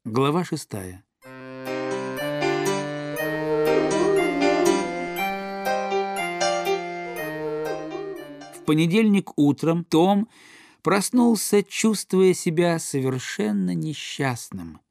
Глава 6. В понедельник утром Том проснулся, чувствуя себя совершенно несчастным.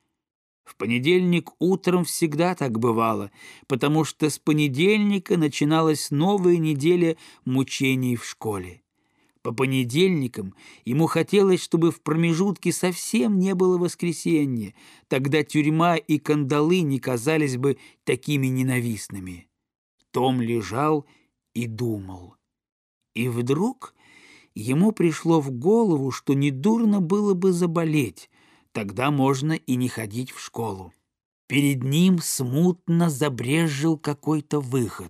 В понедельник утром всегда так бывало, потому что с понедельника начиналась новая неделя мучений в школе. По понедельникам ему хотелось, чтобы в промежутке совсем не было воскресенья, тогда тюрьма и кандалы не казались бы такими ненавистными. Том лежал и думал. И вдруг ему пришло в голову, что недурно было бы заболеть, тогда можно и не ходить в школу. Перед ним смутно забрезжил какой-то выход.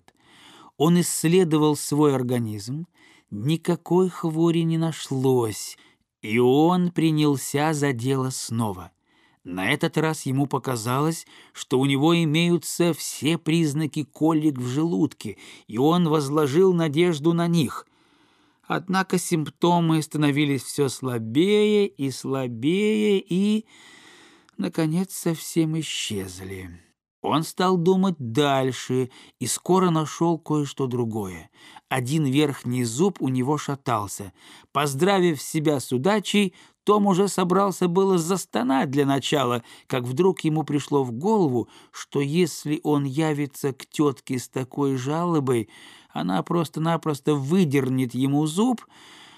Он исследовал свой организм, никакой хвори не нашлось, и он принялся за дело снова. На этот раз ему показалось, что у него имеются все признаки колик в желудке, и он возложил надежду на них. Однако симптомы становились все слабее и слабее и, наконец, совсем исчезли. Он стал думать дальше и скоро нашел кое-что другое. Один верхний зуб у него шатался. Поздравив себя с удачей, Том уже собрался было застонать для начала, как вдруг ему пришло в голову, что если он явится к тетке с такой жалобой, она просто-напросто выдернет ему зуб,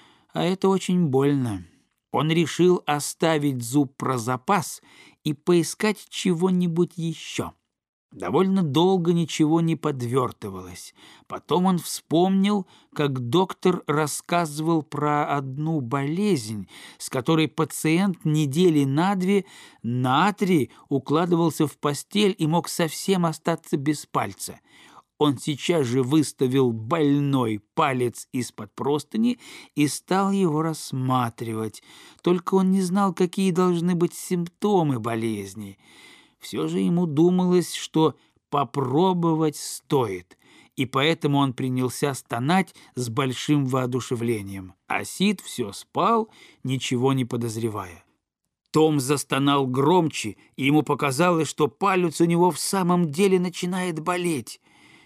а это очень больно. Он решил оставить зуб про запас и поискать чего-нибудь еще. Довольно долго ничего не подвертывалось. Потом он вспомнил, как доктор рассказывал про одну болезнь, с которой пациент недели на 2, на 3 укладывался в постель и мог совсем остаться без пальца. Он сейчас же выставил больной палец из-под простыни и стал его рассматривать. Только он не знал, какие должны быть симптомы болезни. Все же ему думалось, что попробовать стоит, и поэтому он принялся стонать с большим воодушевлением. А Сид все спал, ничего не подозревая. Том застонал громче, и ему показалось, что палец у него в самом деле начинает болеть.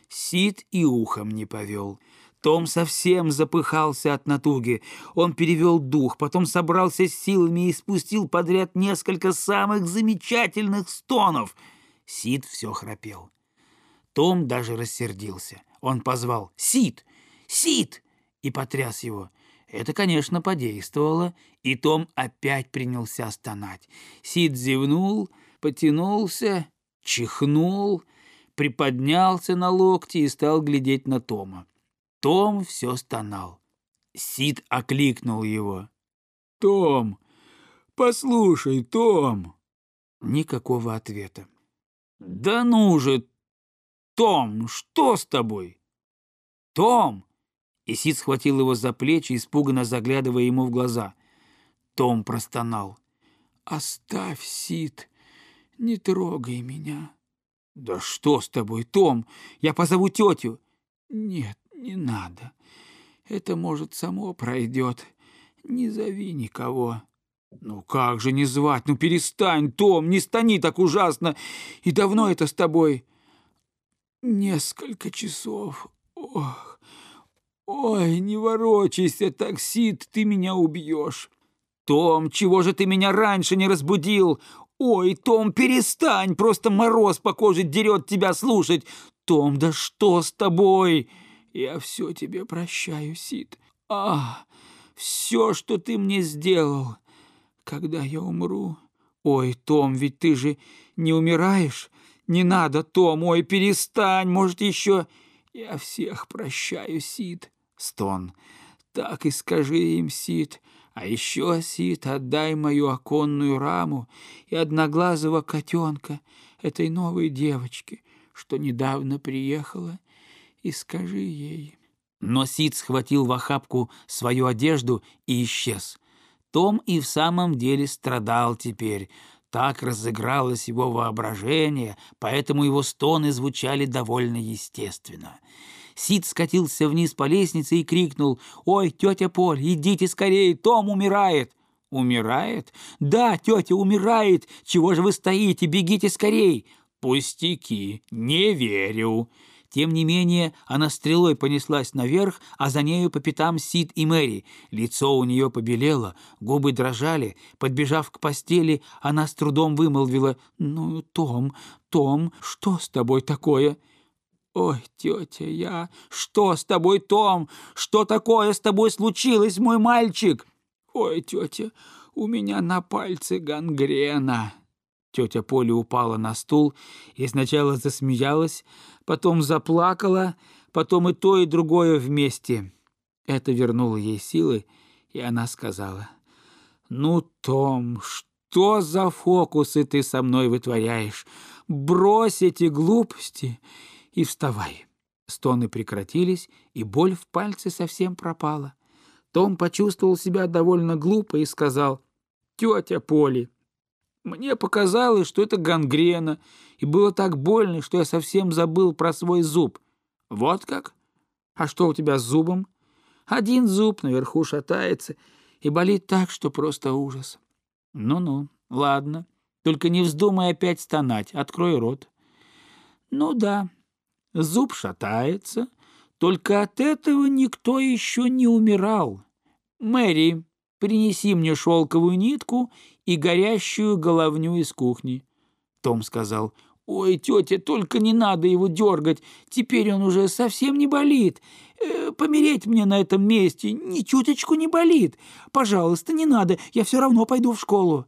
Сид и ухом не повел. Том совсем запыхался от натуги. Он перевел дух, потом собрался с силами и спустил подряд несколько самых замечательных стонов. Сид все храпел. Том даже рассердился. Он позвал «Сид! Сид!» и потряс его. Это, конечно, подействовало, и Том опять принялся стонать. Сид зевнул, потянулся, чихнул, приподнялся на локти и стал глядеть на Тома. Том все стонал. Сид окликнул его. «Том! Послушай, Том!» Никакого ответа. «Да ну же, Том, что с тобой?» «Том!» И Сид схватил его за плечи, испуганно заглядывая ему в глаза. Том простонал. «Оставь, Сид, не трогай меня». «Да что с тобой, Том? Я позову тетю». «Нет, не надо. Это, может, само пройдет. Не зови никого». «Ну как же не звать? Ну перестань, Том, не стони так ужасно. И давно это с тобой?» «Несколько часов. Ох, ой, не ворочайся так, Сид, ты меня убьешь». «Том, чего же ты меня раньше не разбудил? Ой, Том, перестань, просто мороз по коже дерет тебя слушать. Том, да что с тобой?» «Я все тебе прощаю, Сид. Все, что ты мне сделал. Когда я умру...» «Ой, Том, ведь ты же не умираешь. Не надо, Том, ой, перестань, может, еще...» «Я всех прощаю, Сид». Стон. «Так и скажи им, Сид. А еще, Сид, отдай мою оконную раму и одноглазого котенка этой новой девочке, что недавно приехала, и скажи ей». Но Сид схватил в охапку свою одежду и исчез. Том и в самом деле страдал теперь. Так разыгралось его воображение, поэтому его стоны звучали довольно естественно. Сид скатился вниз по лестнице и крикнул: «Ой, тетя Поль, идите скорее, Том умирает!» «Умирает?» «Да, тетя, умирает! Чего же вы стоите? Бегите скорей!» «Пустяки, не верю!» Тем не менее, она стрелой понеслась наверх, а за нею по пятам Сид и Мэри. Лицо у нее побелело, губы дрожали. Подбежав к постели, она с трудом вымолвила: «Ну, Том, Том, что с тобой такое?» «Ой, тетя, Что с тобой, Том? Что такое с тобой случилось, мой мальчик?» «Ой, тетя, у меня на пальце гангрена». Тетя Поля упала на стул и сначала засмеялась, потом заплакала, потом и то, и другое вместе. Это вернуло ей силы, и она сказала: «Ну, Том, что за фокусы ты со мной вытворяешь? Брось эти глупости и вставай». Стоны прекратились, и боль в пальце совсем пропала. Том почувствовал себя довольно глупо и сказал: «Тетя Поли, мне показалось, что это гангрена, и было так больно, что я совсем забыл про свой зуб». «Вот как? А что у тебя с зубом?» «Один зуб наверху шатается и болит так, что просто ужас». «Ну-ну, ладно, только не вздумай опять стонать, открой рот». «Ну да, зуб шатается, только от этого никто еще не умирал. Мэри, принеси мне шелковую нитку и горящую головню из кухни». Том сказал: «Ой, тетя, только не надо его дергать, теперь он уже совсем не болит. Помереть мне на этом месте ни чуточку не болит. Пожалуйста, не надо, я все равно пойду в школу».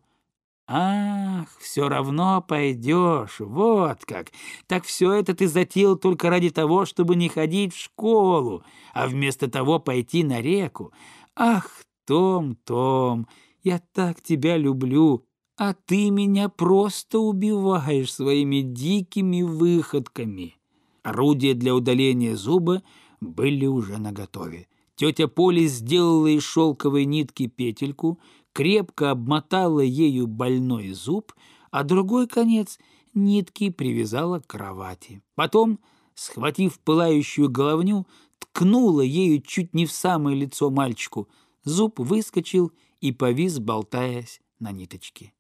«Ах, все равно пойдешь, вот как! Так все это ты затеял только ради того, чтобы не ходить в школу, а вместо того пойти на реку. Ах, Том, Том, я так тебя люблю, а ты меня просто убиваешь своими дикими выходками». Орудия для удаления зуба были уже наготове. Тетя Поля сделала из шелковой нитки петельку, крепко обмотала ею больной зуб, а другой конец нитки привязала к кровати. Потом, схватив пылающую головню, ткнула ею чуть не в самое лицо мальчику. Зуб выскочил и повис, болтаясь на ниточке.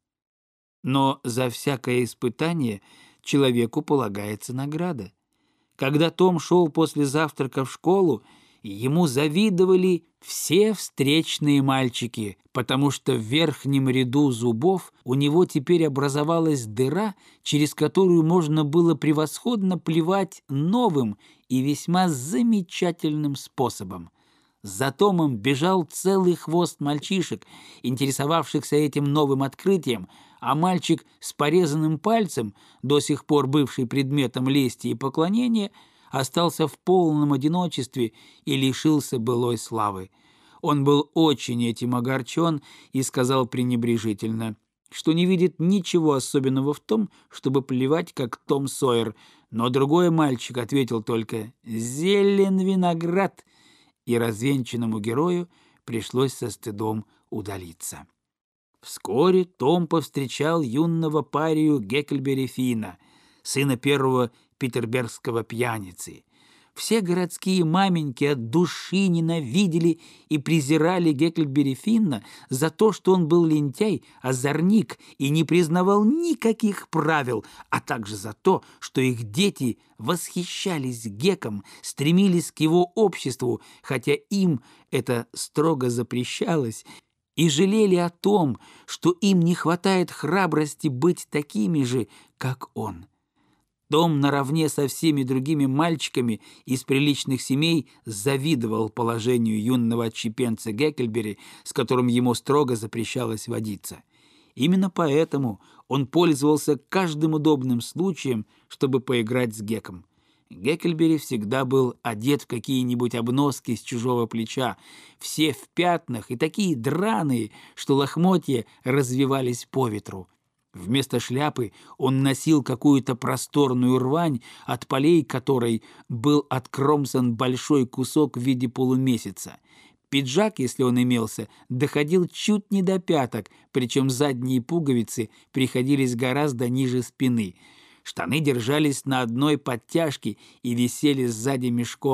Но за всякое испытание человеку полагается награда. Когда Том шел после завтрака в школу, ему завидовали все встречные мальчики, потому что в верхнем ряду зубов у него теперь образовалась дыра, через которую можно было превосходно плевать новым и весьма замечательным способом. За Томом бежал целый хвост мальчишек, интересовавшихся этим новым открытием, а мальчик с порезанным пальцем, до сих пор бывший предметом лести и поклонения, остался в полном одиночестве и лишился былой славы. Он был очень этим огорчен и сказал пренебрежительно, что не видит ничего особенного в том, чтобы плевать, как Том Сойер, но другой мальчик ответил только «Зелен виноград», и развенчанному герою пришлось со стыдом удалиться. Вскоре Том повстречал юного парию Гекльберри Финна, сына первого питербергского пьяницы. Все городские маменьки от души ненавидели и презирали Гекльберри Финна за то, что он был лентяй, озорник и не признавал никаких правил, а также за то, что их дети восхищались Геком, стремились к его обществу, хотя им это строго запрещалось, и жалели о том, что им не хватает храбрости быть такими же, как он. Том наравне со всеми другими мальчиками из приличных семей завидовал положению юного отщепенца Гекльберри, с которым ему строго запрещалось водиться. Именно поэтому он пользовался каждым удобным случаем, чтобы поиграть с Геком. Гекльберри всегда был одет в какие-нибудь обноски с чужого плеча, все в пятнах и такие драные, что лохмотья развивались по ветру. Вместо шляпы он носил какую-то просторную рвань, от полей которой был откромсан большой кусок в виде полумесяца. Пиджак, если он имелся, доходил чуть не до пяток, причем задние пуговицы приходились гораздо ниже спины. Штаны держались на одной подтяжке и висели сзади мешком,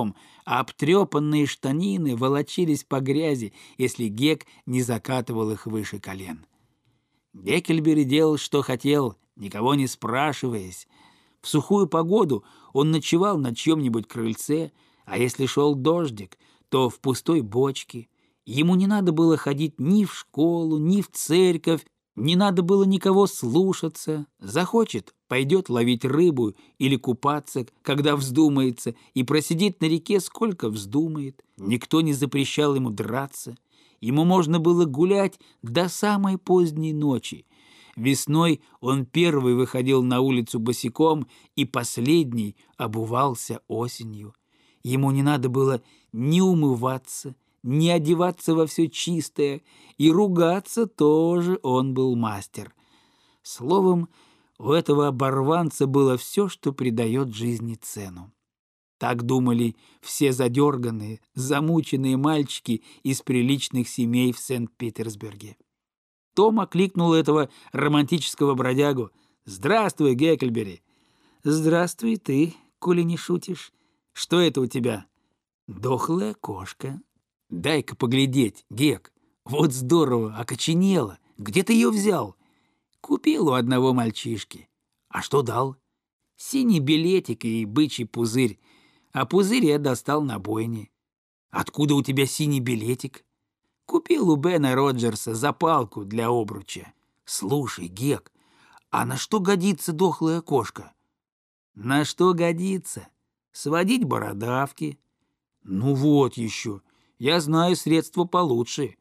а обтрепанные штанины волочились по грязи, если Гек не закатывал их выше колен. Геккельбери делал, что хотел, никого не спрашиваясь. В сухую погоду он ночевал на чьем-нибудь крыльце, а если шел дождик, то в пустой бочке. Ему не надо было ходить ни в школу, ни в церковь, не надо было никого слушаться. Захочет — пойдет ловить рыбу или купаться, когда вздумается, и просидит на реке, сколько вздумает. Никто не запрещал ему драться. Ему можно было гулять до самой поздней ночи. Весной он первый выходил на улицу босиком и последний обувался осенью. Ему не надо было ни умываться, ни одеваться во все чистое, и ругаться тоже он был мастер. Словом, у этого оборванца было все, что придает жизни цену. Так думали все задерганные, замученные мальчики из приличных семей в Сент-Питерсберге. Том окликнул этого романтического бродягу. «Здравствуй, Геккельбери!» «Здравствуй ты, коли не шутишь. Что это у тебя?» «Дохлая кошка». «Дай-ка поглядеть, Гек. Вот здорово, окоченела. Где ты ее взял?» «Купил у одного мальчишки». «А что дал?» «Синий билетик и бычий пузырь. А пузырь я достал на бойне». «Откуда у тебя синий билетик?» «Купил у Бена Роджерса за палку для обруча». «Слушай, Гек, а на что годится дохлая кошка?» «На что годится? Сводить бородавки». «Ну вот еще. Я знаю средство получше».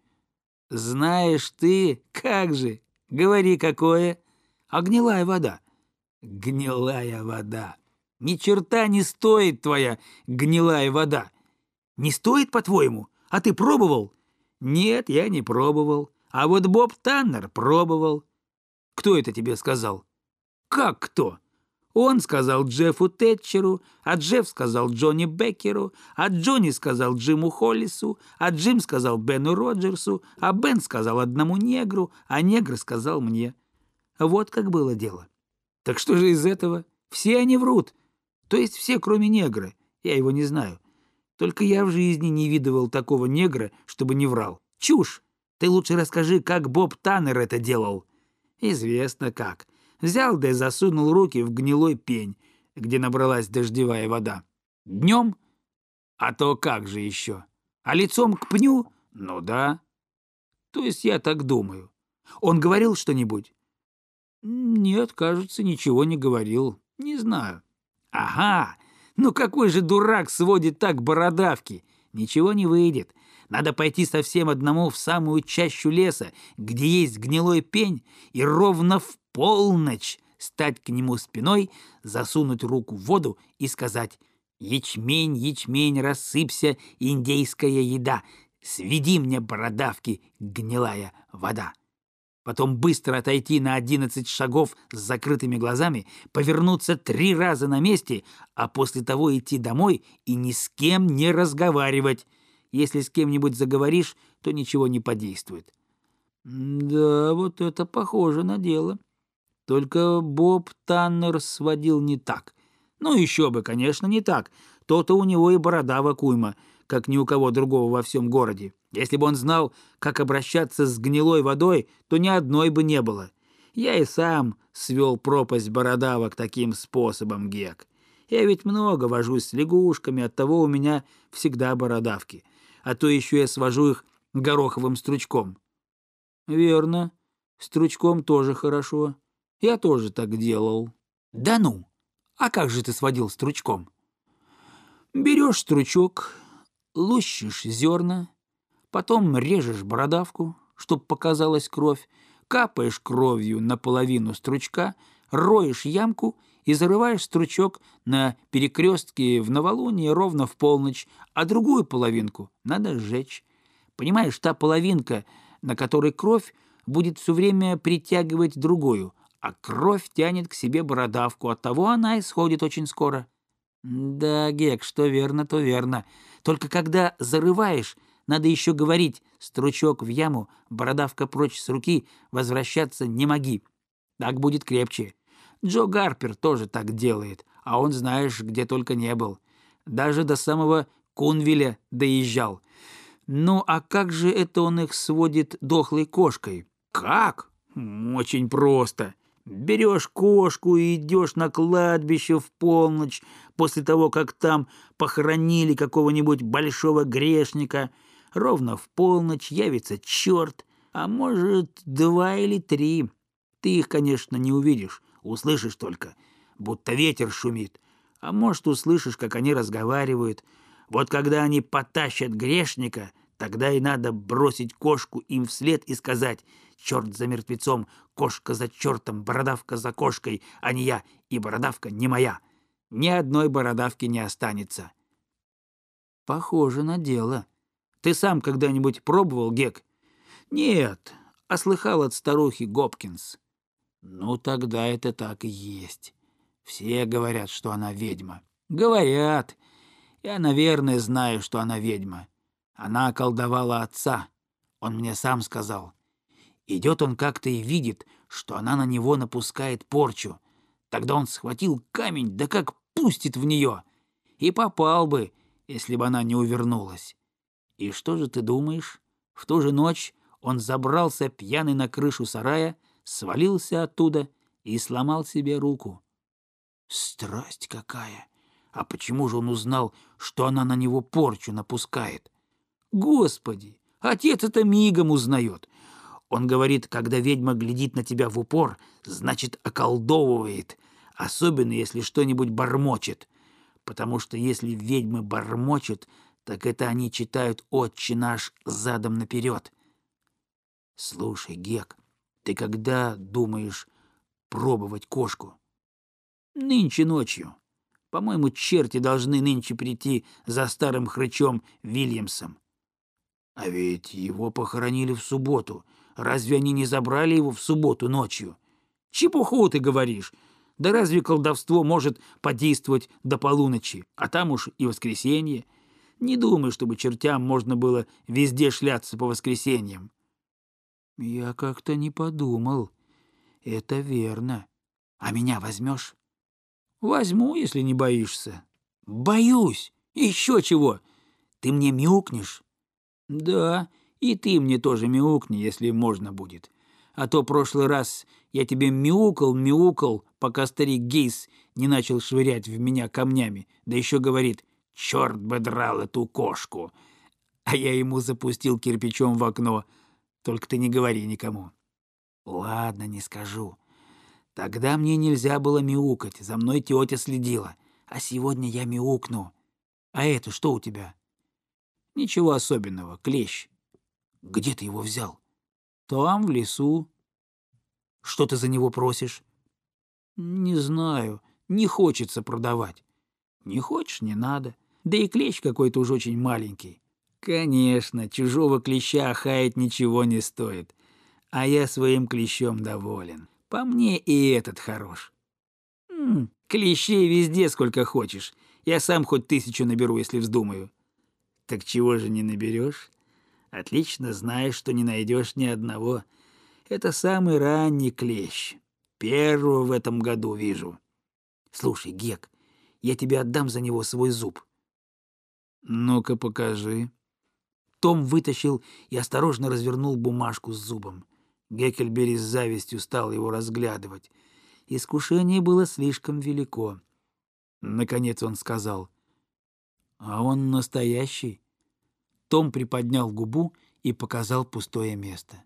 «Знаешь ты, как же? Говори, какое?» «А гнилая вода». «Гнилая вода. Ни черта не стоит твоя гнилая вода». «Не стоит, по-твоему? А ты пробовал?» «Нет, я не пробовал. А вот Боб Таннер пробовал». «Кто это тебе сказал?» «Как кто?» Он сказал Джеффу Тэтчеру, а Джефф сказал Джонни Беккеру, а Джонни сказал Джиму Холлису, а Джим сказал Бену Роджерсу, а Бен сказал одному негру, а негр сказал мне. Вот как было дело. Так что же из этого? Все они врут. То есть все, кроме негра. Я его не знаю. Только я в жизни не видывал такого негра, чтобы не врал. Чушь! Ты лучше расскажи, как Боб Таннер это делал. Известно как. Взял да и засунул руки в гнилой пень, где набралась дождевая вода. Днем? А то как же еще? А лицом к пню? Ну да. То есть я так думаю. Он говорил что-нибудь? Нет, кажется, ничего не говорил. Не знаю. Ага, ну какой же дурак сводит так бородавки? Ничего не выйдет. Надо пойти совсем одному в самую чащу леса, где есть гнилой пень, и ровно в полночь стать к нему спиной, засунуть руку в воду и сказать: «Ячмень, ячмень, рассыпься, индейская еда, сведи мне бородавки, гнилая вода». Потом быстро отойти на 11 шагов с закрытыми глазами, повернуться 3 раза на месте, а после того идти домой и ни с кем не разговаривать. Если с кем-нибудь заговоришь, то ничего не подействует. Да, вот это похоже на дело. Только Боб Таннер сводил не так. Ну, еще бы, конечно, не так. То-то у него и бородавок уйма, как ни у кого другого во всем городе. Если бы он знал, как обращаться с гнилой водой, то ни одной бы не было. Я и сам свел пропасть бородавок таким способом, Гек. Я ведь много вожусь с лягушками, оттого у меня всегда бородавки. А то еще я свожу их гороховым стручком. Верно, стручком тоже хорошо. Я тоже так делал. Да ну, а как же ты сводил стручком? Берешь стручок, лущишь зерна, потом режешь бородавку, чтоб показалась кровь, капаешь кровью на половину стручка, роешь ямку и зарываешь стручок на перекрестке в новолуние ровно в полночь, а другую половинку надо сжечь. Понимаешь, та половинка, на которой кровь, будет все время притягивать другую, а кровь тянет к себе бородавку, оттого она исходит очень скоро. Да, Гек, что верно, то верно. Только когда зарываешь, надо еще говорить: стручок в яму, бородавка прочь с руки, возвращаться не моги. Так будет крепче. Джо Гарпер тоже так делает, а он, знаешь, где только не был. Даже до самого Кунвиля доезжал. Ну, а как же это он их сводит дохлой кошкой? Как? Очень просто. Берешь кошку и идешь на кладбище в полночь, после того, как там похоронили какого-нибудь большого грешника. Ровно в полночь явится черт, а может, 2 или 3. Ты их, конечно, не увидишь, услышишь только, будто ветер шумит. А может, услышишь, как они разговаривают. Вот когда они потащат грешника, тогда и надо бросить кошку им вслед и сказать: «Черт за мертвецом, кошка за чертом, бородавка за кошкой, а не я, и бородавка не моя». Ни одной бородавки не останется. Похоже на дело. Ты сам когда-нибудь пробовал, Гек? Нет, а слыхал от старухи Гопкинс. Ну, тогда это так и есть. Все говорят, что она ведьма. Говорят. Я, наверное, знаю, что она ведьма. Она околдовала отца. Он мне сам сказал. Идет он как-то и видит, что она на него напускает порчу. Тогда он схватил камень, да как пустит в нее. И попал бы, если бы она не увернулась. И что же ты думаешь? В ту же ночь он забрался пьяный на крышу сарая, свалился оттуда и сломал себе руку. Страсть какая! А почему же он узнал, что она на него порчу напускает? Господи, отец это мигом узнает. Он говорит, когда ведьма глядит на тебя в упор, значит, околдовывает, особенно если что-нибудь бормочет. Потому что если ведьмы бормочут, так это они читают «Отче наш» задом наперед. Слушай, Гек, ты когда думаешь пробовать кошку? Нынче ночью. По-моему, черти должны нынче прийти за старым хрычом Вильямсом. А ведь его похоронили в субботу. Разве они не забрали его в субботу ночью? Чепуху ты говоришь. Да разве колдовство может подействовать до полуночи? А там уж и воскресенье. Не думай, чтобы чертям можно было везде шляться по воскресеньям. Я как-то не подумал. Это верно. А меня возьмешь? Возьму, если не боишься. Боюсь. Еще чего? Ты мне мяукнешь? Да, и ты мне тоже мяукни, если можно будет. А то прошлый раз я тебе мяукал, пока старик Гейс не начал швырять в меня камнями, да еще говорит: «Черт бы драл эту кошку!» А я ему запустил кирпичом в окно. Только ты не говори никому. Ладно, не скажу. Тогда мне нельзя было мяукать, за мной тетя следила. А сегодня я мяукну. А это что у тебя? Ничего особенного, клещ. Где ты его взял? Там, в лесу. Что ты за него просишь? Не знаю, не хочется продавать. Не хочешь — не надо. Да и клещ какой-то уж очень маленький. Конечно, чужого клеща хаять ничего не стоит. А я своим клещом доволен. По мне и этот хорош. Клещей везде сколько хочешь. Я сам хоть 1000 наберу, если вздумаю. Так чего же не наберешь? Отлично знаешь, что не найдешь ни одного. Это самый ранний клещ. Первого в этом году вижу. Слушай, Гек, я тебе отдам за него свой зуб. Ну-ка покажи. Том вытащил и осторожно развернул бумажку с зубом. Геккельбери с завистью стал его разглядывать. Искушение было слишком велико. Наконец он сказал: «А он настоящий?» Том приподнял губу и показал пустое место.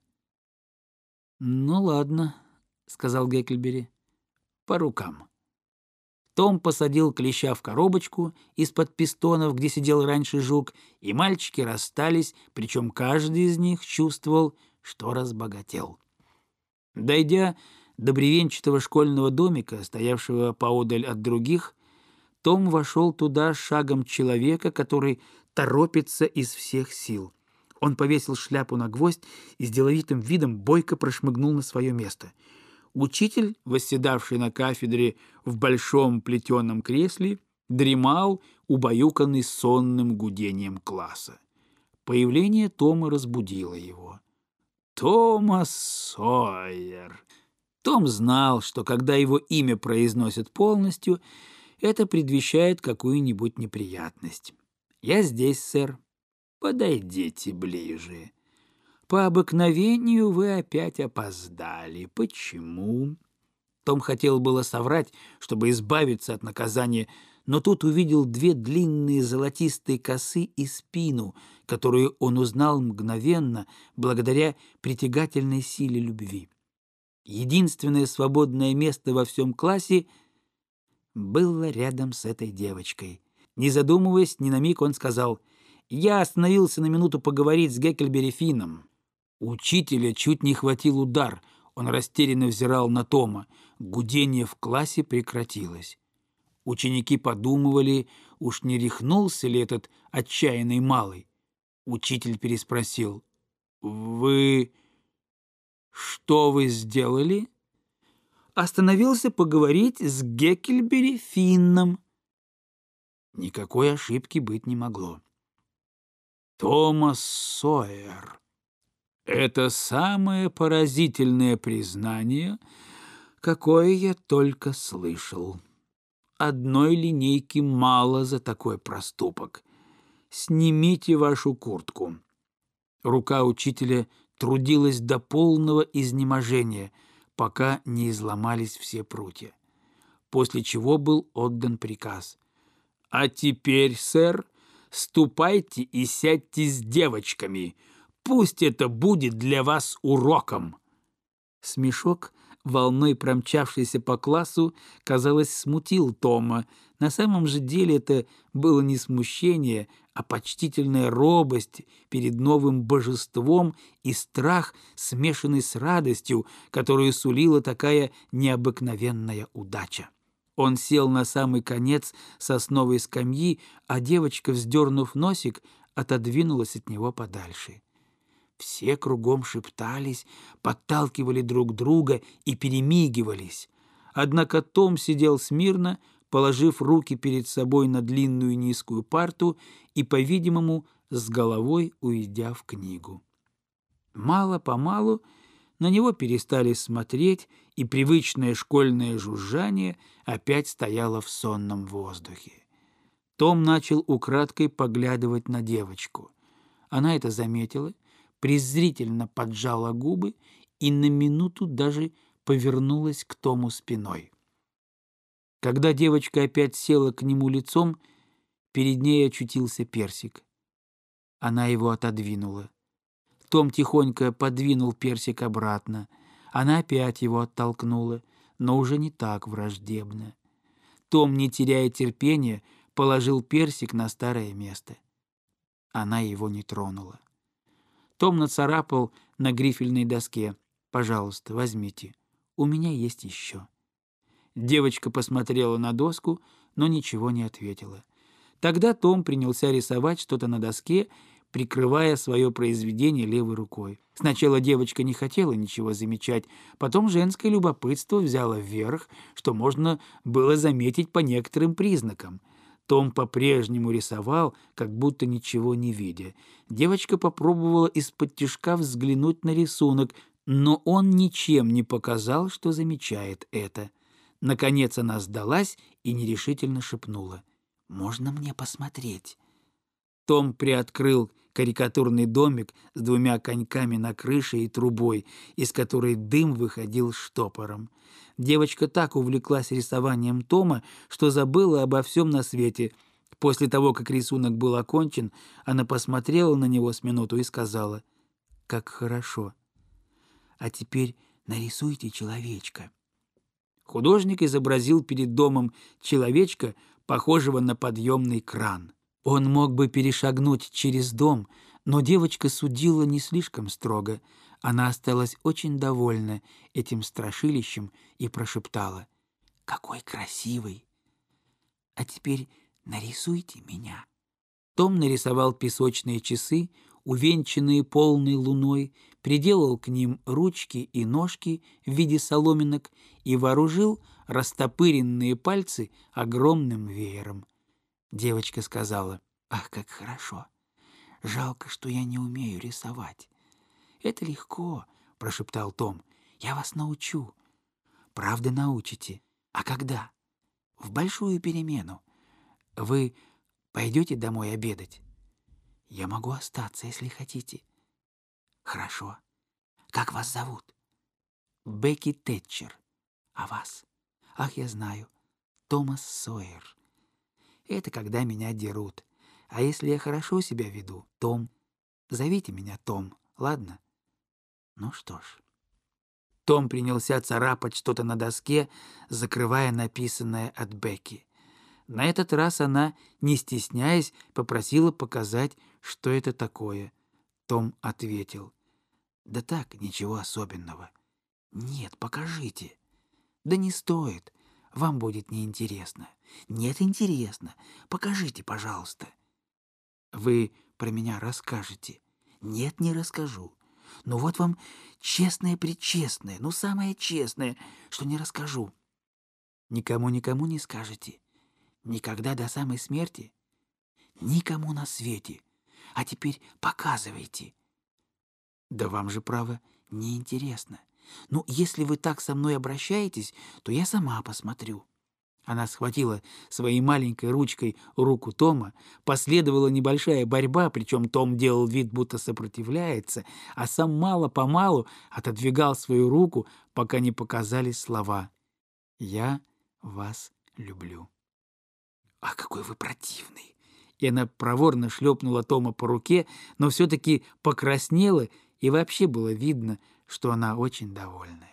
«Ну ладно», — сказал Геккельбери, — «по рукам». Том посадил клеща в коробочку из-под пистонов, где сидел раньше жук, и мальчики расстались, причем каждый из них чувствовал, что разбогател. Дойдя до бревенчатого школьного домика, стоявшего поодаль от других, Том вошел туда шагом человека, который торопится из всех сил. Он повесил шляпу на гвоздь и с деловитым видом бойко прошмыгнул на свое место. Учитель, восседавший на кафедре в большом плетеном кресле, дремал, убаюканный сонным гудением класса. Появление Тома разбудило его. Томас Сойер. Том знал, что когда его имя произносят полностью, это предвещает какую-нибудь неприятность. «Я здесь, сэр». «Подойдите ближе. По обыкновению вы опять опоздали. Почему?» Том хотел было соврать, чтобы избавиться от наказания, но тут увидел две длинные золотистые косы и спину, которую он узнал мгновенно благодаря притягательной силе любви. Единственное свободное место во всем классе было рядом с этой девочкой. Не задумываясь ни на миг, он сказал: «Я остановился на минуту поговорить с Геккельбери Финном». Учителя чуть не хватил удар. Он растерянно взирал на Тома. Гудение в классе прекратилось. Ученики подумывали, уж не рехнулся ли этот отчаянный малый. Учитель переспросил: «Вы... что вы сделали?» «Остановился поговорить с Геккельбери Финном». Никакой ошибки быть не могло. Томас Сойер. Это самое поразительное признание, какое я только слышал. Одной линейки мало за такой проступок. Снимите вашу куртку. Рука учителя трудилась до полного изнеможения, пока не изломались все прутья. После чего был отдан приказ: «А теперь, сэр, ступайте и сядьте с девочками. Пусть это будет для вас уроком». Смешок, волной промчавшийся по классу, казалось, смутил Тома. На самом же деле это было не смущение, а почтительная робость перед новым божеством и страх, смешанный с радостью, которую сулила такая необыкновенная удача. Он сел на самый конец сосновой скамьи, а девочка, вздернув носик, отодвинулась от него подальше. Все кругом шептались, подталкивали друг друга и перемигивались. Однако Том сидел смирно, положив руки перед собой на длинную низкую парту и, по-видимому, с головой уйдя в книгу. Мало-помалу на него перестали смотреть, и привычное школьное жужжание опять стояло в сонном воздухе. Том начал украдкой поглядывать на девочку. Она это заметила, презрительно поджала губы и на минуту даже повернулась к Тому спиной. Когда девочка опять села к нему лицом, перед ней очутился Персик. Она его отодвинула. Том тихонько подвинул Персик обратно. Она опять его оттолкнула, но уже не так враждебно. Том, не теряя терпения, положил Персик на старое место. Она его не тронула. Том нацарапал на грифельной доске: «Пожалуйста, возьмите. У меня есть еще». Девочка посмотрела на доску, но ничего не ответила. Тогда Том принялся рисовать что-то на доске, прикрывая свое произведение левой рукой. Сначала девочка не хотела ничего замечать, потом женское любопытство взяло вверх, что можно было заметить по некоторым признакам. Том по-прежнему рисовал, как будто ничего не видя. Девочка попробовала из-под тишка взглянуть на рисунок, но он ничем не показал, что замечает это. Наконец она сдалась и нерешительно шепнула: «Можно мне посмотреть?» Том приоткрыл карикатурный домик с двумя коньками на крыше и трубой, из которой дым выходил штопором. Девочка так увлеклась рисованием Тома, что забыла обо всем на свете. После того, как рисунок был окончен, она посмотрела на него с минуту и сказала: «Как хорошо! А теперь нарисуйте человечка». Художник изобразил перед домом человечка, похожего на подъемный кран. Он мог бы перешагнуть через дом, но девочка судила не слишком строго. Она осталась очень довольна этим страшилищем и прошептала: «Какой красивый! А теперь нарисуйте меня». Том нарисовал песочные часы, увенчанные полной луной, приделал к ним ручки и ножки в виде соломинок и вооружил растопыренные пальцы огромным веером. Девочка сказала: «Ах, как хорошо! Жалко, что я не умею рисовать». «Это легко», — прошептал Том. «Я вас научу». «Правда научите? А когда?» «В большую перемену. Вы Пойдете домой обедать? Я могу остаться, если хотите. Хорошо. Как вас зовут? Бекки Тэтчер. А вас? Ах, я знаю. Томас Сойер. Это когда меня дерут. А если я хорошо себя веду, Том. Зовите меня Том, ладно? Ну что ж. Том принялся царапать что-то на доске, закрывая написанное от Бекки. На этот раз она, не стесняясь, попросила показать, что это такое. Том ответил: «Да так, ничего особенного». «Нет, покажите». «Да не стоит, вам будет неинтересно». «Нет, интересно. Покажите, пожалуйста». «Вы про меня расскажете?» «Нет, не расскажу. Ну вот вам честное-пречестное, ну самое честное, что не расскажу». «Никому-никому не скажете? Никогда до самой смерти?» «Никому на свете. А теперь показывайте». «Да вам же, право, неинтересно. Ну, если вы так со мной обращаетесь, то я сама посмотрю». Она схватила своей маленькой ручкой руку Тома, последовала небольшая борьба, причем Том делал вид, будто сопротивляется, а сам мало-помалу отодвигал свою руку, пока не показались слова «Я вас люблю». «А какой вы противный!» И она проворно шлепнула Тома по руке, но все-таки покраснела, и вообще было видно, что она очень довольная.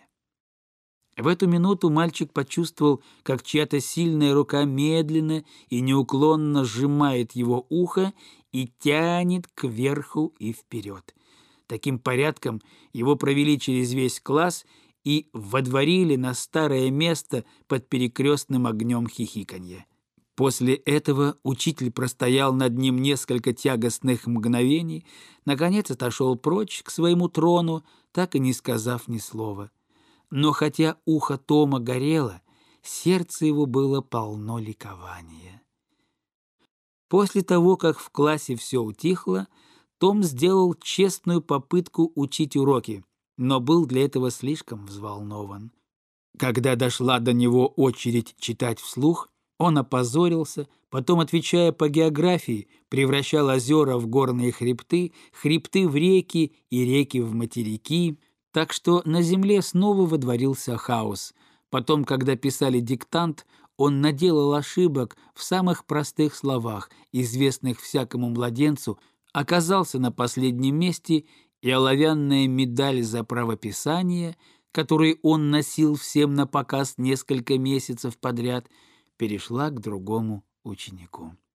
В эту минуту мальчик почувствовал, как чья-то сильная рука медленно и неуклонно сжимает его ухо и тянет кверху и вперед. Таким порядком его провели через весь класс и водворили на старое место под перекрестным огнем хихиканья. После этого учитель простоял над ним несколько тягостных мгновений, наконец отошел прочь к своему трону, так и не сказав ни слова. Но хотя ухо Тома горело, сердце его было полно ликования. После того, как в классе все утихло, Том сделал честную попытку учить уроки, но был для этого слишком взволнован. Когда дошла до него очередь читать вслух, он опозорился, потом, отвечая по географии, превращал озера в горные хребты, хребты в реки и реки в материки, так что на земле снова водворился хаос. Потом, когда писали диктант, он наделал ошибок в самых простых словах, известных всякому младенцу, оказался на последнем месте, и оловянная медаль за правописание, которую он носил всем на показ несколько месяцев подряд, перешла к другому ученику.